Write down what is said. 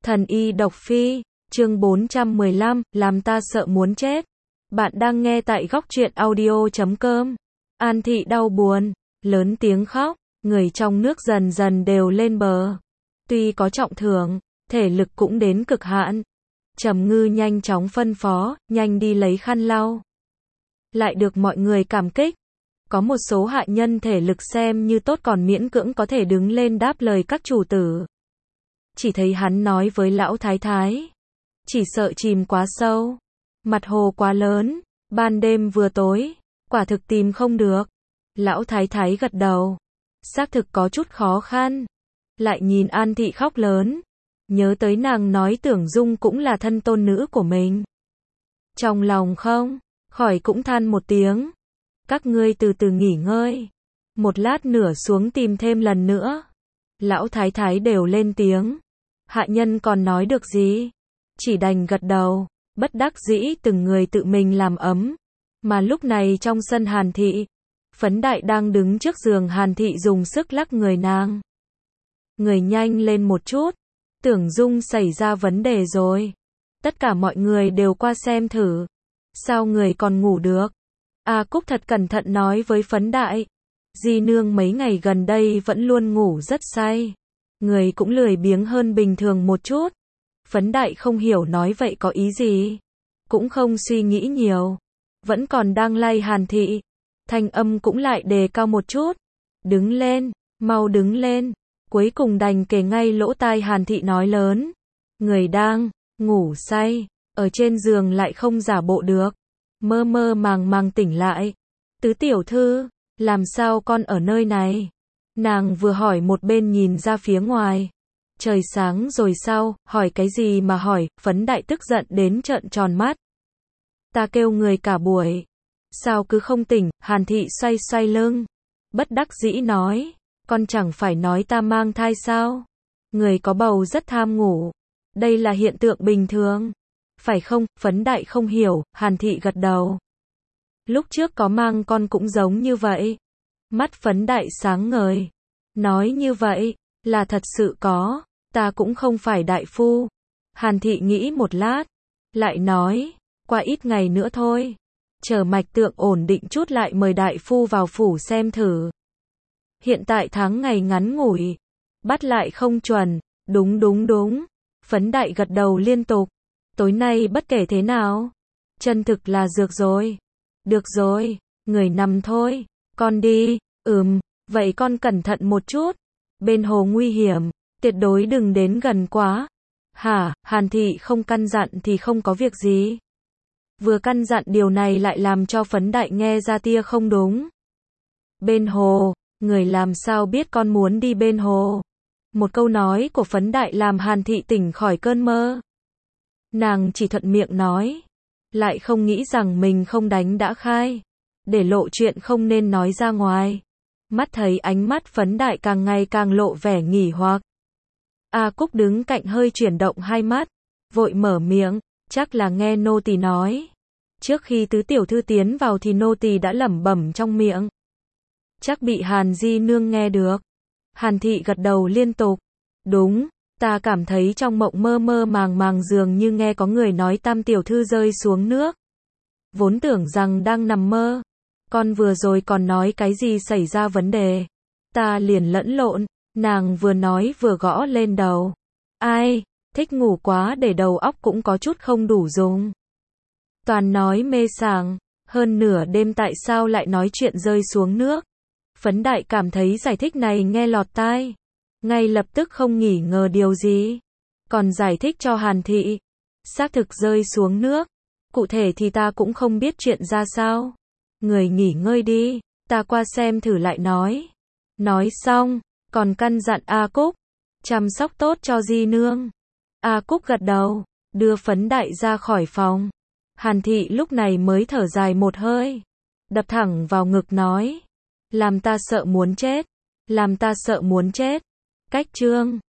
Thần y độc phi, chương 415, làm ta sợ muốn chết. Bạn đang nghe tại góc truyện audio.com. An Thị đau buồn, lớn tiếng khóc, người trong nước dần dần đều lên bờ. Tuy có trọng thương, thể lực cũng đến cực hạn. Trầm Ngư nhanh chóng phân phó, nhanh đi lấy khăn lau. Lại được mọi người cảm kích. Có một số hạ nhân thể lực xem như tốt còn miễn cưỡng có thể đứng lên đáp lời các chủ tử. Chỉ thấy hắn nói với lão thái thái. Chỉ sợ chìm quá sâu. Mặt hồ quá lớn. Ban đêm vừa tối. Quả thực tìm không được. Lão thái thái gật đầu. Xác thực có chút khó khăn. Lại nhìn An Thị khóc lớn. Nhớ tới nàng nói Tưởng Dung cũng là thân tôn nữ của mình. Trong lòng không khỏi cũng than một tiếng. Các ngươi từ từ nghỉ ngơi. Một lát nữa xuống tìm thêm lần nữa. Lão thái thái đều lên tiếng. Hạ nhân còn nói được gì? Chỉ đành gật đầu. Bất đắc dĩ từng người tự mình làm ấm. Mà lúc này trong sân Hàn Thị, Phấn Đại đang đứng trước giường Hàn Thị dùng sức lắc người nàng. Người nhanh lên một chút. Tưởng Dung xảy ra vấn đề rồi. Tất cả mọi người đều qua xem thử. Sao người còn ngủ được? A Cúc thật cẩn thận nói với Phấn Đại. Di nương mấy ngày gần đây vẫn luôn ngủ rất say. Người cũng lười biếng hơn bình thường một chút. Phấn Đại không hiểu nói vậy có ý gì. Cũng không suy nghĩ nhiều. Vẫn còn đang lay Hàn Thị. Thanh âm cũng lại đề cao một chút. Đứng lên, mau đứng lên. Cuối cùng đành kề ngay lỗ tai Hàn Thị nói lớn. Người đang ngủ say. Ở trên giường lại không giả bộ được. Mơ mơ màng màng tỉnh lại. Tứ tiểu thư, làm sao con ở nơi này? Nàng vừa hỏi một bên nhìn ra phía ngoài. Trời sáng rồi sao, hỏi cái gì mà hỏi, Phấn Đại tức giận đến trợn tròn mắt. Ta kêu người cả buổi. Sao cứ không tỉnh, Hàn Thị xoay xoay lưng. Bất đắc dĩ nói, con chẳng phải nói ta mang thai sao? Người có bầu rất tham ngủ. Đây là hiện tượng bình thường. Phải không? Phấn Đại không hiểu, Hàn Thị gật đầu. Lúc trước có mang con cũng giống như vậy. Mắt Phấn Đại sáng ngời. Nói như vậy, là thật sự có, ta cũng không phải đại phu. Hàn Thị nghĩ một lát, lại nói, qua ít ngày nữa thôi. Chờ mạch tượng ổn định chút lại mời đại phu vào phủ xem thử. Hiện tại tháng ngày ngắn ngủi, bắt lại không chuẩn, đúng. Phấn Đại gật đầu liên tục. Tối nay bất kể thế nào, chân thực là dược rồi. Được rồi, người nằm thôi, con đi. Vậy con cẩn thận một chút. Bên hồ nguy hiểm, tuyệt đối đừng đến gần quá. Hả? Hàn Thị không căn dặn thì không có việc gì. Vừa căn dặn điều này lại làm cho Phấn Đại nghe ra tia không đúng. Bên hồ, người làm sao biết con muốn đi bên hồ? Một câu nói của Phấn Đại làm Hàn Thị tỉnh khỏi cơn mơ. Nàng chỉ thuận miệng nói. Lại không nghĩ rằng mình không đánh đã khai. Để lộ chuyện không nên nói ra ngoài. Mắt thấy ánh mắt Phấn Đại càng ngày càng lộ vẻ nghỉ hoặc. A Cúc đứng cạnh hơi chuyển động hai mắt. Vội mở miệng. Chắc là nghe nô tỳ nói. Trước khi tứ tiểu thư tiến vào thì nô tỳ đã lẩm bẩm trong miệng. Chắc bị Hàn di nương nghe được. Hàn Thị gật đầu liên tục. Đúng, ta cảm thấy trong mộng mơ mơ màng màng dường như nghe có người nói tam tiểu thư rơi xuống nước. Vốn tưởng rằng đang nằm mơ. Con vừa rồi còn nói cái gì xảy ra vấn đề. Ta liền lẫn lộn, nàng vừa nói vừa gõ lên đầu. Ai, thích ngủ quá để đầu óc cũng có chút không đủ dùng. Toàn nói mê sảng, hơn nửa đêm tại sao lại nói chuyện rơi xuống nước. Phấn Đại cảm thấy giải thích này nghe lọt tai. Ngay lập tức không nghỉ ngờ điều gì. Còn giải thích cho Hàn Thị. Xác thực rơi xuống nước. Cụ thể thì ta cũng không biết chuyện ra sao. Người nghỉ ngơi đi, ta qua xem thử lại nói. Nói xong, còn căn dặn A Cúc. Chăm sóc tốt cho di nương. A Cúc gật đầu, đưa Phấn Đại ra khỏi phòng. Hàn Thị lúc này mới thở dài một hơi. Đập thẳng vào ngực nói. Làm ta sợ muốn chết. Làm ta sợ muốn chết. Cách chương